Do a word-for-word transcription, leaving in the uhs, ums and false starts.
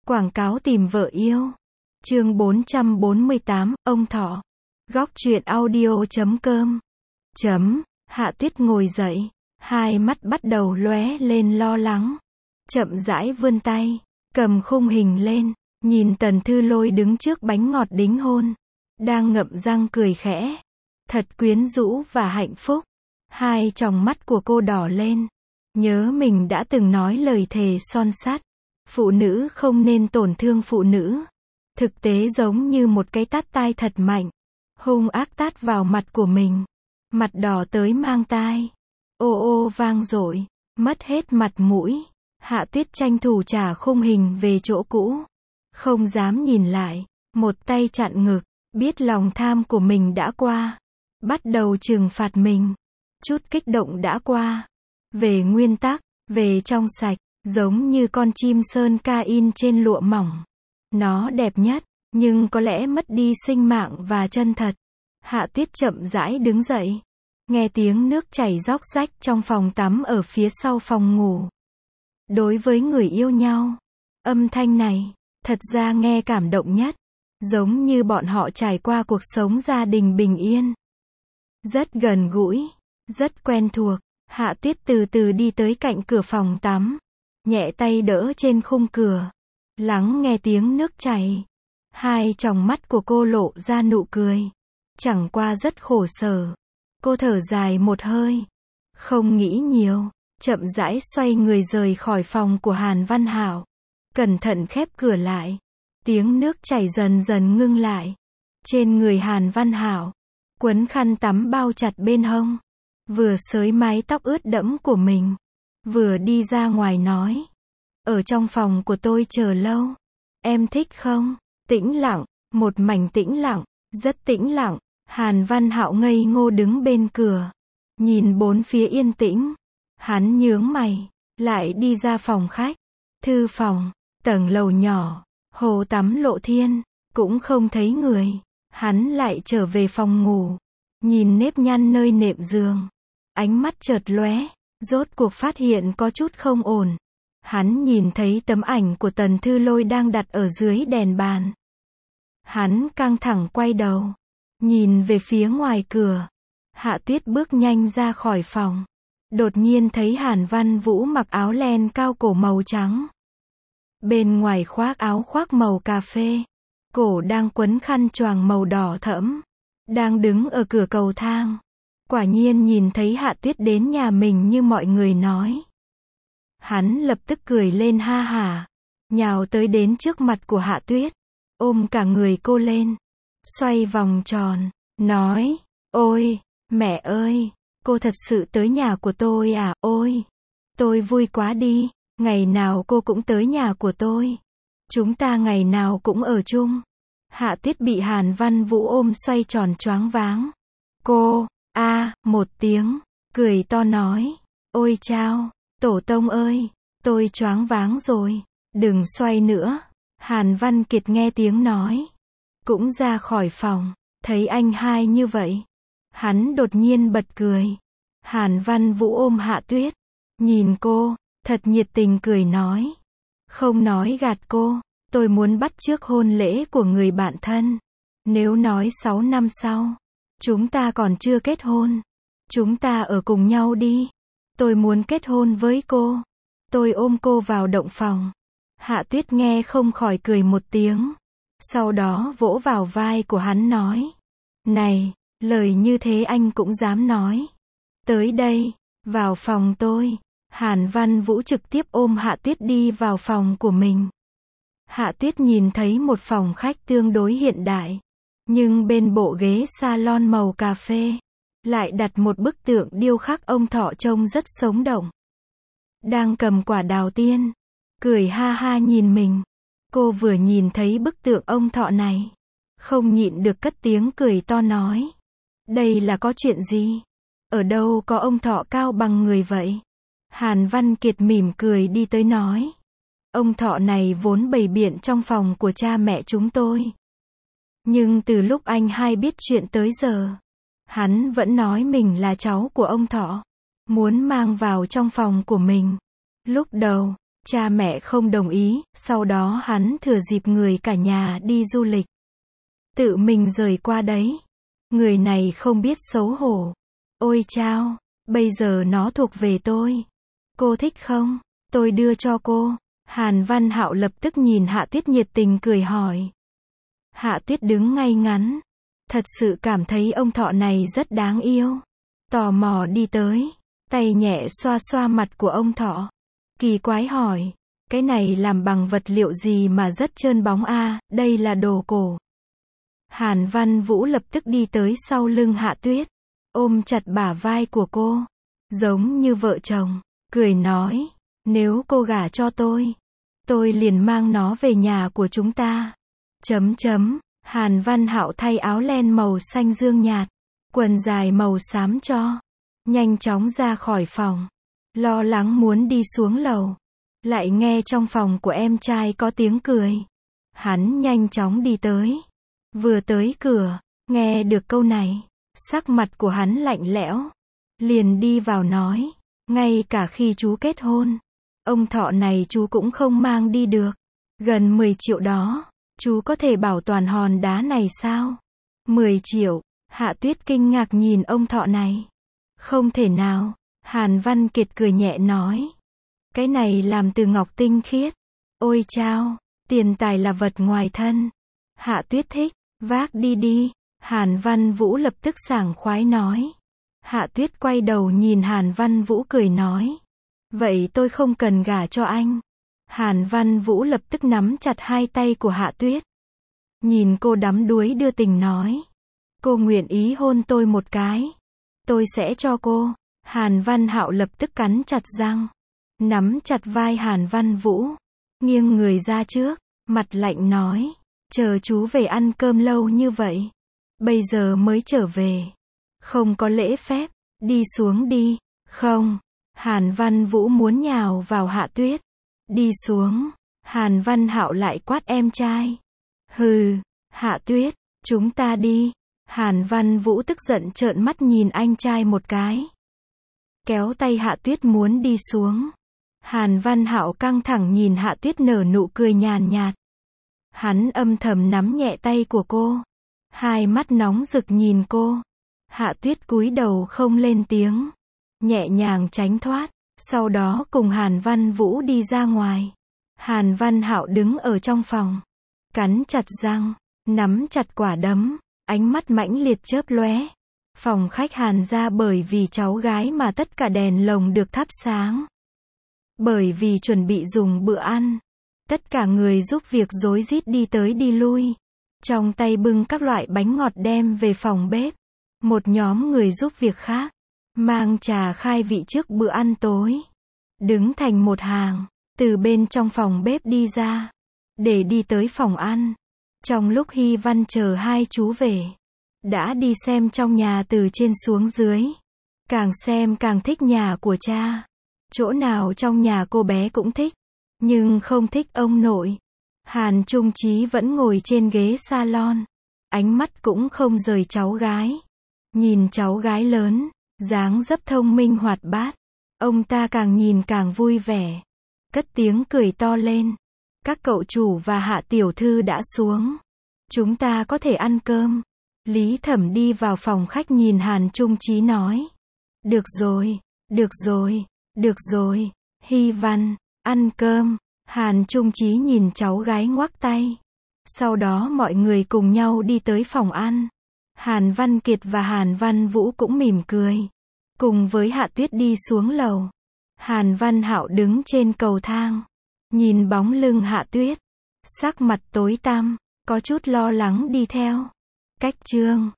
Quảng cáo tìm vợ yêu. Chương bốn trăm bốn mươi tám, ông thọ. Góc truyện audio chấm com. Chấm, Hạ Tuyết ngồi dậy, hai mắt bắt đầu lóe lên lo lắng. Chậm rãi vươn tay, cầm khung hình lên, nhìn Tần Thư Lôi đứng trước bánh ngọt đính hôn, đang ngậm răng cười khẽ. Thật quyến rũ và hạnh phúc. Hai tròng mắt của cô đỏ lên, nhớ mình đã từng nói lời thề son sắt. Phụ nữ không nên tổn thương phụ nữ. Thực tế giống như một cái tát tai thật mạnh, hung ác tát vào mặt của mình. Mặt đỏ tới mang tai. Ô ô vang dội, mất hết mặt mũi. Hạ Tuyết tranh thủ trả khung hình về chỗ cũ. Không dám nhìn lại, một tay chặn ngực, biết lòng tham của mình đã qua. Bắt đầu trừng phạt mình. Chút kích động đã qua. Về nguyên tắc, về trong sạch, giống như con chim sơn ca in trên lụa mỏng. Nó đẹp nhất, nhưng có lẽ mất đi sinh mạng và chân thật. Hạ Tuyết chậm rãi đứng dậy. Nghe tiếng nước chảy róc rách trong phòng tắm ở phía sau phòng ngủ. Đối với người yêu nhau, âm thanh này, thật ra nghe cảm động nhất. Giống như bọn họ trải qua cuộc sống gia đình bình yên. Rất gần gũi, rất quen thuộc. Hạ Tuyết từ từ đi tới cạnh cửa phòng tắm. Nhẹ tay đỡ trên khung cửa. Lắng nghe tiếng nước chảy. Hai tròng mắt của cô lộ ra nụ cười. Chẳng qua rất khổ sở. Cô thở dài một hơi. Không nghĩ nhiều. Chậm rãi xoay người rời khỏi phòng của Hàn Văn Hảo. Cẩn thận khép cửa lại. Tiếng nước chảy dần dần ngưng lại. Trên người Hàn Văn Hảo, quấn khăn tắm bao chặt bên hông. Vừa xới mái tóc ướt đẫm của mình. Vừa đi ra ngoài nói. Ở trong phòng của tôi chờ lâu. Em thích không? Tĩnh lặng, một mảnh tĩnh lặng, rất tĩnh lặng. Hàn Văn Hạo ngây ngô đứng bên cửa. Nhìn bốn phía yên tĩnh. Hắn nhướng mày, lại đi ra phòng khách. Thư phòng, tầng lầu nhỏ, hồ tắm lộ thiên, cũng không thấy người. Hắn lại trở về phòng ngủ. Nhìn nếp nhăn nơi nệm giường. Ánh mắt chợt lóe, rốt cuộc phát hiện có chút không ổn. Hắn nhìn thấy tấm ảnh của Tần Thư Lôi đang đặt ở dưới đèn bàn. Hắn căng thẳng quay đầu, nhìn về phía ngoài cửa. Hạ Tuyết bước nhanh ra khỏi phòng. Đột nhiên thấy Hàn Văn Vũ mặc áo len cao cổ màu trắng. Bên ngoài khoác áo khoác màu cà phê. Cổ đang quấn khăn choàng màu đỏ thẫm. Đang đứng ở cửa cầu thang. Quả nhiên nhìn thấy Hạ Tuyết đến nhà mình như mọi người nói. Hắn lập tức cười lên ha hả. Nhào tới đến trước mặt của Hạ Tuyết. Ôm cả người cô lên. Xoay vòng tròn. Nói. Ôi, mẹ ơi. Cô thật sự tới nhà của tôi à? Ôi, tôi vui quá đi. Ngày nào cô cũng tới nhà của tôi. Chúng ta ngày nào cũng ở chung. Hạ Tuyết bị Hàn Văn Vũ ôm xoay tròn choáng váng. Cô, a à, một tiếng, cười to nói. Ôi chao, tổ tông ơi, tôi choáng váng rồi. Đừng xoay nữa. Hàn Văn Kiệt nghe tiếng nói. Cũng ra khỏi phòng, thấy anh hai như vậy. Hắn đột nhiên bật cười. Hàn Văn Vũ ôm Hạ Tuyết. Nhìn cô, thật nhiệt tình cười nói. Không nói gạt cô, tôi muốn bắt chước hôn lễ của người bạn thân. Nếu nói sáu năm sau, chúng ta còn chưa kết hôn. Chúng ta ở cùng nhau đi. Tôi muốn kết hôn với cô. Tôi ôm cô vào động phòng. Hạ Tuyết nghe không khỏi cười một tiếng. Sau đó vỗ vào vai của hắn nói. Này, lời như thế anh cũng dám nói. Tới đây, vào phòng tôi. Hàn Văn Vũ trực tiếp ôm Hạ Tuyết đi vào phòng của mình. Hạ Tuyết nhìn thấy một phòng khách tương đối hiện đại. Nhưng bên bộ ghế salon màu cà phê, lại đặt một bức tượng điêu khắc ông thọ trông rất sống động. Đang cầm quả đào tiên, cười ha ha nhìn mình. Cô vừa nhìn thấy bức tượng ông thọ này, không nhịn được cất tiếng cười to nói. Đây là có chuyện gì? Ở đâu có ông thọ cao bằng người vậy? Hàn Văn Kiệt mỉm cười đi tới nói. Ông thọ này vốn bày biện trong phòng của cha mẹ chúng tôi. Nhưng từ lúc anh hai biết chuyện tới giờ, hắn vẫn nói mình là cháu của ông thọ. Muốn mang vào trong phòng của mình. Lúc đầu, Cha mẹ không đồng ý, sau đó hắn thừa dịp người cả nhà đi du lịch. Tự mình rời qua đấy. Người này không biết xấu hổ. Ôi chao, bây giờ nó thuộc về tôi. Cô thích không? Tôi đưa cho cô. Hàn Văn Hạo lập tức nhìn Hạ Tuyết nhiệt tình cười hỏi. Hạ Tuyết đứng ngay ngắn. Thật sự cảm thấy ông thọ này rất đáng yêu. Tò mò đi tới. Tay nhẹ xoa xoa mặt của ông thọ. Kỳ quái hỏi. Cái này làm bằng vật liệu gì mà rất trơn bóng a? Đây là đồ cổ. Hàn Văn Vũ lập tức đi tới sau lưng Hạ Tuyết. Ôm chặt bả vai của cô. Giống như vợ chồng. Cười nói. Nếu cô gả cho tôi. Tôi liền mang nó về nhà của chúng ta. Chấm chấm. Hàn Văn Hạo thay áo len màu xanh dương nhạt. Quần dài màu xám cho. Nhanh chóng ra khỏi phòng. Lo lắng muốn đi xuống lầu. Lại nghe trong phòng của em trai có tiếng cười. Hắn nhanh chóng đi tới. Vừa tới cửa, nghe được câu này. Sắc mặt của hắn lạnh lẽo. Liền đi vào nói. Ngay cả khi chú kết hôn. Ông thọ này chú cũng không mang đi được. Gần mười triệu đó. Chú có thể bảo toàn hòn đá này sao? mười triệu. Hạ Tuyết kinh ngạc nhìn ông thọ này. Không thể nào. Hàn Văn Kiệt cười nhẹ nói. Cái này làm từ ngọc tinh khiết. Ôi chao, tiền tài là vật ngoài thân. Hạ Tuyết thích, vác đi đi. Hàn Văn Vũ lập tức sảng khoái nói. Hạ Tuyết quay đầu nhìn Hàn Văn Vũ cười nói. Vậy tôi không cần gả cho anh. Hàn Văn Vũ lập tức nắm chặt hai tay của Hạ Tuyết. Nhìn cô đắm đuối đưa tình nói. Cô nguyện ý hôn tôi một cái. Tôi sẽ cho cô. Hàn Văn Hạo lập tức cắn chặt răng. Nắm chặt vai Hàn Văn Vũ. Nghiêng người ra trước. Mặt lạnh nói. Chờ chú về ăn cơm lâu như vậy. Bây giờ mới trở về. Không có lễ phép. Đi xuống đi. Không. Hàn Văn Vũ muốn nhào vào Hạ Tuyết. Đi xuống. Hàn Văn Hạo lại quát em trai. Hừ. Hạ Tuyết. Chúng ta đi. Hàn Văn Vũ tức giận trợn mắt nhìn anh trai một cái. Kéo tay Hạ Tuyết muốn đi xuống. Hàn Văn Hạo căng thẳng nhìn Hạ Tuyết nở nụ cười nhàn nhạt. Hắn âm thầm nắm nhẹ tay của cô. Hai mắt nóng rực nhìn cô. Hạ Tuyết cúi đầu không lên tiếng. Nhẹ nhàng tránh thoát. Sau đó cùng Hàn Văn Vũ đi ra ngoài. Hàn Văn Hạo đứng ở trong phòng. Cắn chặt răng. Nắm chặt quả đấm. Ánh mắt mãnh liệt chớp lóe. Phòng khách Hàn ra bởi vì cháu gái mà tất cả đèn lồng được thắp sáng. Bởi vì chuẩn bị dùng bữa ăn. Tất cả người giúp việc rối rít đi tới đi lui. Trong tay bưng các loại bánh ngọt đem về phòng bếp. Một nhóm người giúp việc khác. Mang trà khai vị trước bữa ăn tối. Đứng thành một hàng. Từ bên trong phòng bếp đi ra. Để đi tới phòng ăn. Trong lúc Hy Văn chờ hai chú về. Đã đi xem trong nhà từ trên xuống dưới. Càng xem càng thích nhà của cha. Chỗ nào trong nhà cô bé cũng thích. Nhưng không thích ông nội. Hàn Trung Chí vẫn ngồi trên ghế salon. Ánh mắt cũng không rời cháu gái. Nhìn cháu gái lớn. Dáng dấp thông minh hoạt bát. Ông ta càng nhìn càng vui vẻ. Cất tiếng cười to lên. Các cậu chủ và Hạ tiểu thư đã xuống. Chúng ta có thể ăn cơm. Lý Thẩm đi vào phòng khách nhìn Hàn Trung Chí nói. Được rồi, được rồi, được rồi. Hy Văn, ăn cơm. Hàn Trung Chí nhìn cháu gái ngoắc tay. Sau đó mọi người cùng nhau đi tới phòng ăn. Hàn Văn Kiệt và Hàn Văn Vũ cũng mỉm cười. Cùng với Hạ Tuyết đi xuống lầu. Hàn Văn Hạo đứng trên cầu thang. Nhìn bóng lưng Hạ Tuyết. Sắc mặt tối tăm, có chút lo lắng đi theo. Cách chương